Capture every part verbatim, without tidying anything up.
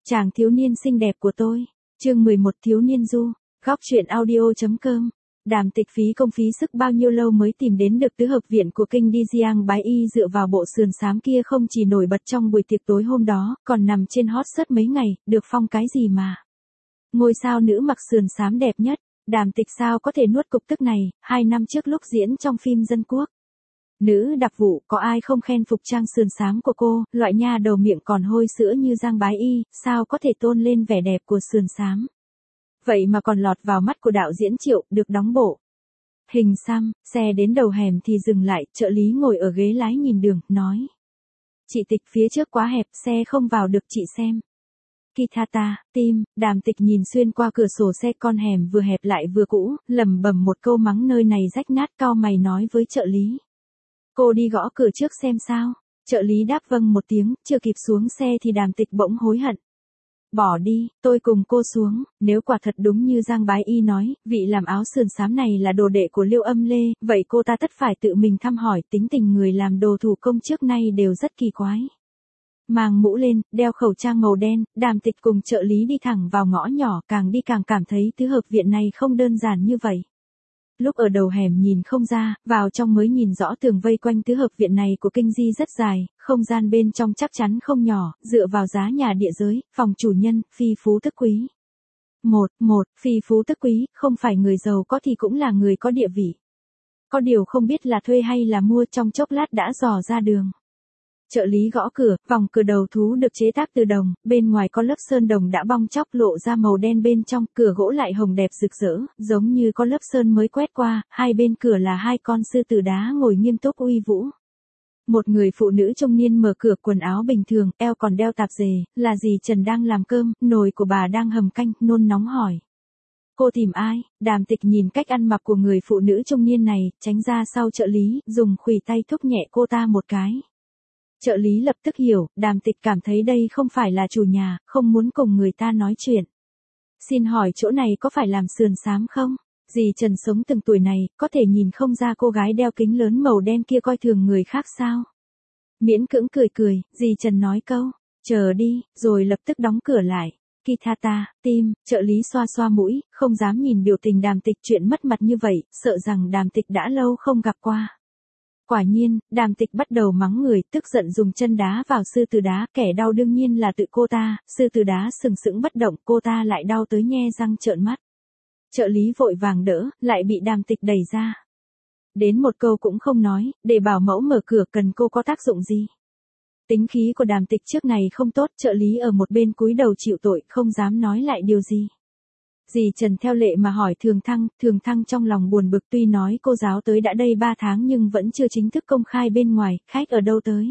Chàng thiếu niên xinh đẹp của tôi. Chương mười một Thiếu niên du. Góc truyện audio.com. Đàm Tịch phí công phí sức bao nhiêu lâu mới tìm đến được tứ hợp viện của kinh đi Giang Bái Y, dựa vào bộ sườn xám kia không chỉ nổi bật trong buổi tiệc tối hôm đó, còn nằm trên hot search mấy ngày, được phong cái gì mà. Ngôi sao nữ mặc sườn xám đẹp nhất. Đàm Tịch sao có thể nuốt cục tức này, hai năm trước lúc diễn trong phim Dân Quốc. Nữ đặc vụ, có ai không khen phục trang sườn xám của cô, loại nha đầu miệng còn hôi sữa như Giang Bái Y, sao có thể tôn lên vẻ đẹp của sườn xám. Vậy mà còn lọt vào mắt của đạo diễn Triệu, được đóng bộ. Hình xăm, xe đến đầu hẻm thì dừng lại, trợ lý ngồi ở ghế lái nhìn đường, nói. Chị Tịch phía trước quá hẹp, xe không vào được chị xem. Kitata, tim, Đàm Tịch nhìn xuyên qua cửa sổ xe, con hẻm vừa hẹp lại vừa cũ, lẩm bẩm một câu mắng nơi này rách nát, cau mày nói với trợ lý. Cô đi gõ cửa trước xem sao. Trợ lý đáp vâng một tiếng, chưa kịp xuống xe thì Đàm Tịch bỗng hối hận. Bỏ đi, tôi cùng cô xuống. Nếu quả thật đúng như Giang Bái Y nói, vị làm áo sườn xám này là đồ đệ của Liêu Âm Lê, vậy cô ta tất phải tự mình thăm hỏi. Tính tình người làm đồ thủ công trước nay đều rất kỳ quái. Mang mũ lên, đeo khẩu trang màu đen, Đàm Tịch cùng trợ lý đi thẳng vào ngõ nhỏ, càng đi càng cảm thấy tứ hợp viện này không đơn giản như vậy. Lúc ở đầu hẻm nhìn không ra, vào trong mới nhìn rõ tường vây quanh tứ hợp viện này của kinh di rất dài, không gian bên trong chắc chắn không nhỏ, dựa vào giá nhà địa giới, phòng chủ nhân, phi phú tức quý. Một, một, phi phú tức quý, không phải người giàu có thì cũng là người có địa vị. Có điều không biết là thuê hay là mua, trong chốc lát đã dò ra đường. Trợ lý gõ cửa, vòng cửa đầu thú được chế tác từ đồng, bên ngoài có lớp sơn đồng đã bong chóc lộ ra màu đen bên trong, cửa gỗ lại hồng đẹp rực rỡ, giống như có lớp sơn mới quét qua, hai bên cửa là hai con sư tử đá ngồi nghiêm túc uy vũ. Một người phụ nữ trung niên mở cửa, quần áo bình thường, eo còn đeo tạp dề, là dì Trần đang làm cơm, nồi của bà đang hầm canh, nôn nóng hỏi. Cô tìm ai? Đàm Tịch nhìn cách ăn mặc của người phụ nữ trung niên này, tránh ra sau trợ lý, dùng khuỷu tay thúc nhẹ cô ta một cái. Trợ lý lập tức hiểu, Đàm Tịch cảm thấy đây không phải là chủ nhà, không muốn cùng người ta nói chuyện. Xin hỏi chỗ này có phải làm sườn xám không? Dì Trần sống từng tuổi này, có thể nhìn không ra cô gái đeo kính lớn màu đen kia coi thường người khác sao? Miễn cưỡng cười cười, dì Trần nói câu, chờ đi, rồi lập tức đóng cửa lại. Kitata, tim, trợ lý xoa xoa mũi, không dám nhìn biểu tình Đàm Tịch chuyện mất mặt như vậy, sợ rằng Đàm Tịch đã lâu không gặp qua. Quả nhiên, Đàm Tịch bắt đầu mắng người, tức giận dùng chân đá vào sư tử đá, kẻ đau đương nhiên là tự cô ta, sư tử đá sừng sững bất động, cô ta lại đau tới nhe răng trợn mắt. Trợ lý vội vàng đỡ, lại bị Đàm Tịch đẩy ra. Đến một câu cũng không nói, để bảo mẫu mở cửa, cần cô có tác dụng gì? Tính khí của Đàm Tịch trước này không tốt, trợ lý ở một bên cúi đầu chịu tội, không dám nói lại điều gì. Dì Trần theo lệ mà hỏi Thường Thăng, Thường Thăng trong lòng buồn bực, tuy nói cô giáo tới đã đây ba tháng nhưng vẫn chưa chính thức công khai bên ngoài, khách ở đâu tới.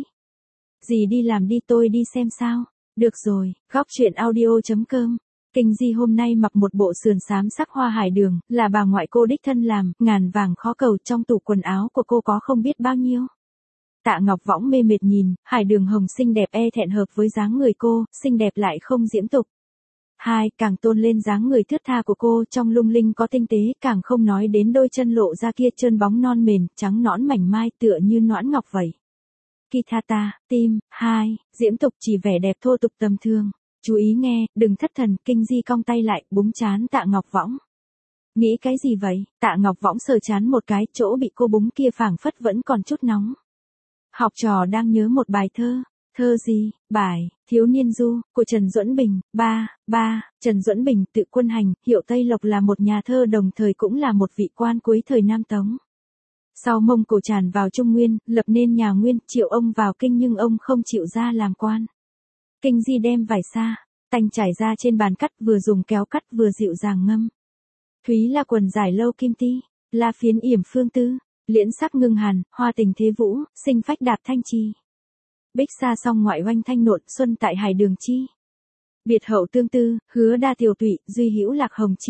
Dì đi làm đi, tôi đi xem sao. Được rồi, góc truyện audio.com. Kinh Di hôm nay mặc một bộ sườn xám sắc hoa hải đường, là bà ngoại cô đích thân làm, ngàn vàng khó cầu, trong tủ quần áo của cô có không biết bao nhiêu. Tạ Ngọc Võng mê mệt nhìn, hải đường hồng xinh đẹp e thẹn hợp với dáng người cô, xinh đẹp lại không diễm tục. Hai, càng tôn lên dáng người thướt tha của cô, trong lung linh có tinh tế, càng không nói đến đôi chân lộ ra kia trơn bóng non mềm, trắng nõn mảnh mai tựa như noãn ngọc vậy. Kitata, tim, hai, diễm tục chỉ vẻ đẹp thô tục tầm thường. Chú ý nghe, đừng thất thần, Kinh Di cong tay lại, búng chán Tạ Ngọc Võng. Nghĩ cái gì vậy? Tạ Ngọc Võng sờ chán một cái, chỗ bị cô búng kia phảng phất vẫn còn chút nóng. Học trò đang nhớ một bài thơ. Thơ gì? Bài, Thiếu niên du, của Trần Duẫn Bình. Ba, ba, Trần Duẫn Bình, tự quân hành, hiệu Tây Lộc, là một nhà thơ đồng thời cũng là một vị quan cuối thời Nam Tống. Sau Mông Cổ tràn vào Trung Nguyên, lập nên nhà Nguyên, triệu ông vào kinh nhưng ông không chịu ra làm quan. Kinh Di đem vải xa, tanh trải ra trên bàn cắt, vừa dùng kéo cắt vừa dịu dàng ngâm. Thúy là quần giải lâu kim ti, la phiến yểm phương tư, liễn sắc ngưng hàn, hoa tình thế vũ, sinh phách đạp thanh trì. Bích xa song ngoại oanh thanh nộn, xuân tại hải đường chi. Biệt hậu tương tư, hứa đa tiểu tụy, duy hữu lạc hồng chi.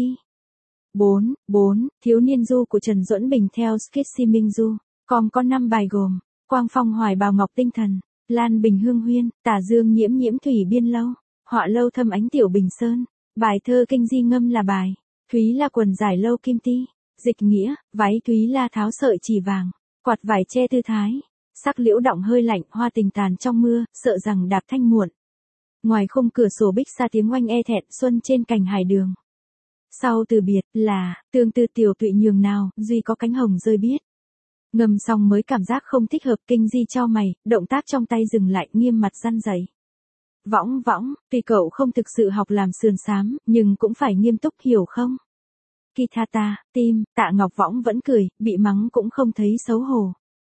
Bốn, bốn, Thiếu niên du của Trần Duẫn Bình theo Skitsy Minh Du. Còn có năm bài gồm, Quang phong hoài bào ngọc tinh thần, Lan bình hương huyên, Tả dương nhiễm nhiễm thủy biên lâu, Họa lâu thâm ánh tiểu bình sơn. Bài thơ Kinh Di ngâm là bài, Thúy là quần giải lâu kim ti. Dịch nghĩa, váy Thúy la tháo sợi chỉ vàng, quạt vải che tư thái. Sắc liễu động hơi lạnh, hoa tình tàn trong mưa, sợ rằng đạp thanh muộn. Ngoài khung cửa sổ bích xa tiếng oanh e thẹn xuân trên cành hải đường. Sau từ biệt là, tương tư tiểu tụy nhường nào, duy có cánh hồng rơi biết. Ngâm xong mới cảm giác không thích hợp, Kinh Di chau mày, động tác trong tay dừng lại, nghiêm mặt răn dày. Võng võng, tuy cậu không thực sự học làm sườn xám, nhưng cũng phải nghiêm túc hiểu không? Kithata, tim, Tạ Ngọc Võng vẫn cười, bị mắng cũng không thấy xấu hổ.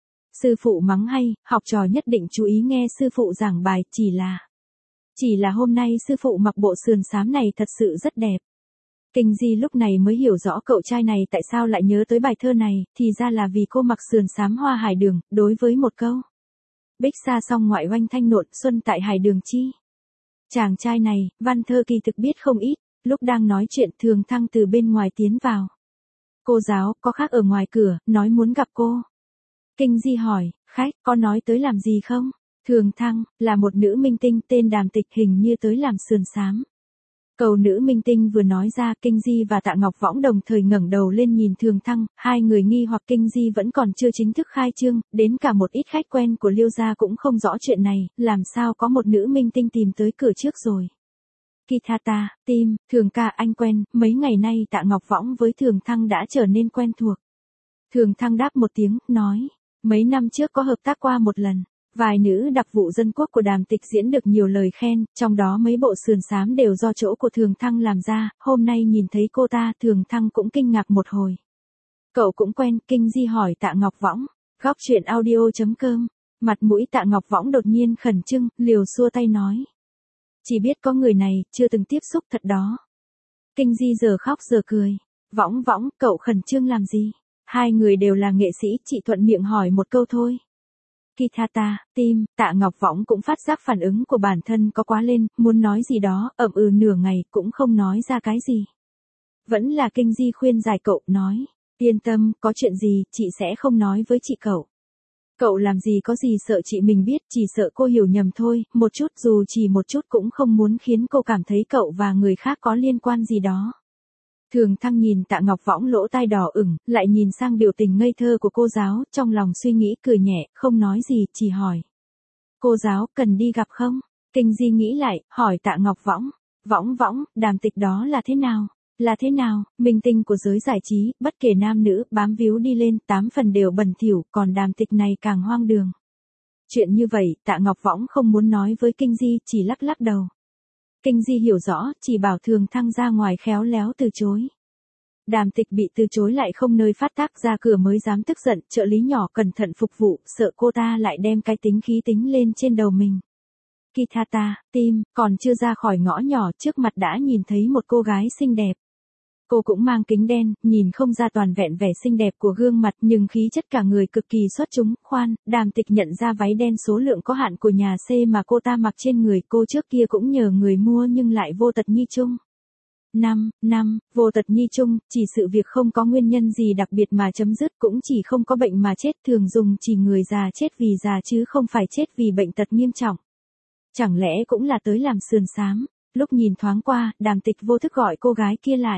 Sư phụ mắng hay, học trò nhất định chú ý nghe sư phụ giảng bài, chỉ là... Chỉ là hôm nay sư phụ mặc bộ sườn xám này thật sự rất đẹp. Kinh Di lúc này mới hiểu rõ cậu trai này tại sao lại nhớ tới bài thơ này, thì ra là vì cô mặc sườn xám hoa hải đường, đối với một câu. Bích xa song ngoại oanh thanh nộn, xuân tại hải đường chi. Chàng trai này, văn thơ kỳ thực biết không ít, lúc đang nói chuyện Thường Thăng từ bên ngoài tiến vào. Cô giáo, có khác ở ngoài cửa, nói muốn gặp cô. Kinh Di hỏi, khách, có nói tới làm gì không? Thường Thăng, là một nữ minh tinh tên Đàm Tịch, hình như tới làm sườn xám. Cầu nữ minh tinh vừa nói ra, Kinh Di và Tạ Ngọc Võng đồng thời ngẩng đầu lên nhìn Thường Thăng, hai người nghi hoặc Kinh Di vẫn còn chưa chính thức khai trương, đến cả một ít khách quen của Liêu gia cũng không rõ chuyện này, làm sao có một nữ minh tinh tìm tới cửa trước rồi. Kithata, tim, Thường ca anh quen, mấy ngày nay Tạ Ngọc Võng với Thường Thăng đã trở nên quen thuộc. Thường Thăng đáp một tiếng, nói, mấy năm trước có hợp tác qua một lần. Vài nữ đặc vụ dân quốc của Đàm Tịch diễn được nhiều lời khen, trong đó mấy bộ sườn xám đều do chỗ của Thường Thăng làm ra, hôm nay nhìn thấy cô ta, Thường Thăng cũng kinh ngạc một hồi. Cậu cũng quen, Kinh Di hỏi Tạ Ngọc Võng, góc chuyện audio chấm com, mặt mũi Tạ Ngọc Võng đột nhiên khẩn trương, liều xua tay nói. Chỉ biết có người này, chưa từng tiếp xúc thật đó. Kinh Di giờ khóc giờ cười, Võng Võng, cậu khẩn trương làm gì? Hai người đều là nghệ sĩ, chị thuận miệng hỏi một câu thôi. Kithata, tim, Tạ Ngọc Võng cũng phát giác phản ứng của bản thân có quá lên, muốn nói gì đó, ậm ừ nửa ngày, cũng không nói ra cái gì. Vẫn là Kinh Di khuyên giải cậu, nói, yên tâm, có chuyện gì, chị sẽ không nói với chị cậu. Cậu làm gì có gì sợ chị mình biết, chỉ sợ cô hiểu nhầm thôi, một chút, dù chỉ một chút cũng không muốn khiến cô cảm thấy cậu và người khác có liên quan gì đó. Thường Thăng nhìn Tạ Ngọc Võng lỗ tai đỏ ửng, lại nhìn sang biểu tình ngây thơ của cô giáo, trong lòng suy nghĩ cười nhẹ, không nói gì, chỉ hỏi. Cô giáo, cần đi gặp không? Kinh Di nghĩ lại, hỏi Tạ Ngọc Võng. Võng Võng, Đàm Tịch đó là thế nào? Là thế nào? Minh tinh của giới giải trí, bất kể nam nữ, bám víu đi lên, tám phần đều bẩn thỉu, còn Đàm Tịch này càng hoang đường. Chuyện như vậy, Tạ Ngọc Võng không muốn nói với Kinh Di, chỉ lắc lắc đầu. Kinh Di hiểu rõ, chỉ bảo Thường Thăng ra ngoài khéo léo từ chối. Đàm Tịch bị từ chối lại không nơi phát tác, ra cửa mới dám tức giận, trợ lý nhỏ cẩn thận phục vụ, sợ cô ta lại đem cái tính khí tính lên trên đầu mình. Kithata, tim, còn chưa ra khỏi ngõ nhỏ, trước mặt đã nhìn thấy một cô gái xinh đẹp. Cô cũng mang kính đen, nhìn không ra toàn vẹn vẻ xinh đẹp của gương mặt, nhưng khí chất cả người cực kỳ xuất chúng. Khoan, Đàm Tịch nhận ra váy đen số lượng có hạn của nhà C mà cô ta mặc trên người, cô trước kia cũng nhờ người mua nhưng lại vô tật nhi chung. Năm, năm, vô tật nhi chung, chỉ sự việc không có nguyên nhân gì đặc biệt mà chấm dứt, cũng chỉ không có bệnh mà chết, thường dùng chỉ người già chết vì già chứ không phải chết vì bệnh tật nghiêm trọng. Chẳng lẽ cũng là tới làm sườn xám? Lúc nhìn thoáng qua, Đàm Tịch vô thức gọi cô gái kia lại.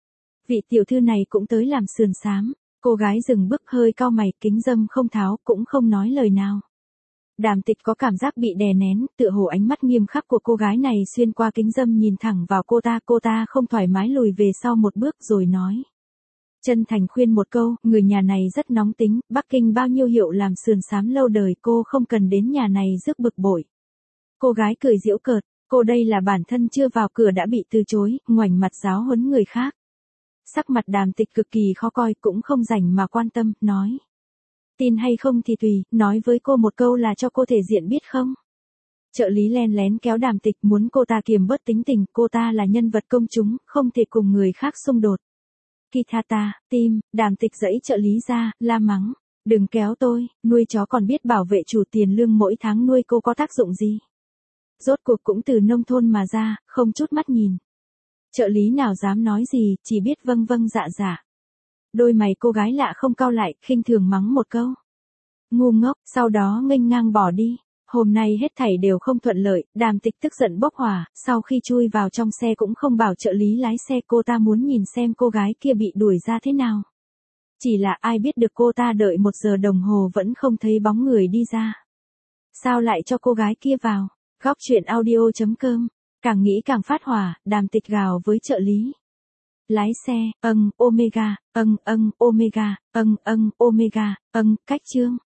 Vị tiểu thư này cũng tới làm sườn xám. Cô gái dừng bước hơi cau mày, kính dâm không tháo, cũng không nói lời nào. Đàm Tịch có cảm giác bị đè nén, tựa hồ ánh mắt nghiêm khắc của cô gái này xuyên qua kính dâm nhìn thẳng vào cô ta, cô ta không thoải mái lùi về sau một bước rồi nói. Chân thành khuyên một câu, người nhà này rất nóng tính, Bắc Kinh bao nhiêu hiệu làm sườn xám lâu đời, cô không cần đến nhà này rước bực bội. Cô gái cười giễu cợt, cô đây là bản thân chưa vào cửa đã bị từ chối, ngoảnh mặt giáo huấn người khác. Sắc mặt Đàm Tịch cực kỳ khó coi, cũng không rảnh mà quan tâm, nói. Tin hay không thì tùy, nói với cô một câu là cho cô thể diện biết không? Trợ lý len lén kéo Đàm Tịch, muốn cô ta kiềm bớt tính tình, cô ta là nhân vật công chúng, không thể cùng người khác xung đột. Kithata, tim, Đàm Tịch giãy trợ lý ra, la mắng. Đừng kéo tôi, nuôi chó còn biết bảo vệ chủ, tiền lương mỗi tháng nuôi cô có tác dụng gì? Rốt cuộc cũng từ nông thôn mà ra, không chút mắt nhìn. Trợ lý nào dám nói gì, chỉ biết vâng vâng dạ dạ. Đôi mày cô gái lạ không cau lại, khinh thường mắng một câu. Ngu ngốc, sau đó nghênh ngang bỏ đi. Hôm nay hết thảy đều không thuận lợi, Đàm Tịch tức giận bốc hỏa, sau khi chui vào trong xe cũng không bảo trợ lý lái xe, cô ta muốn nhìn xem cô gái kia bị đuổi ra thế nào. Chỉ là ai biết được cô ta đợi một giờ đồng hồ vẫn không thấy bóng người đi ra. Sao lại cho cô gái kia vào? Góc truyện audio chấm com. Càng nghĩ càng phát hỏa, Đàm Tịch gào với trợ lý. Lái xe, âng, Omega, âng, âng, Omega, âng, âng, Omega, âng, cách chương.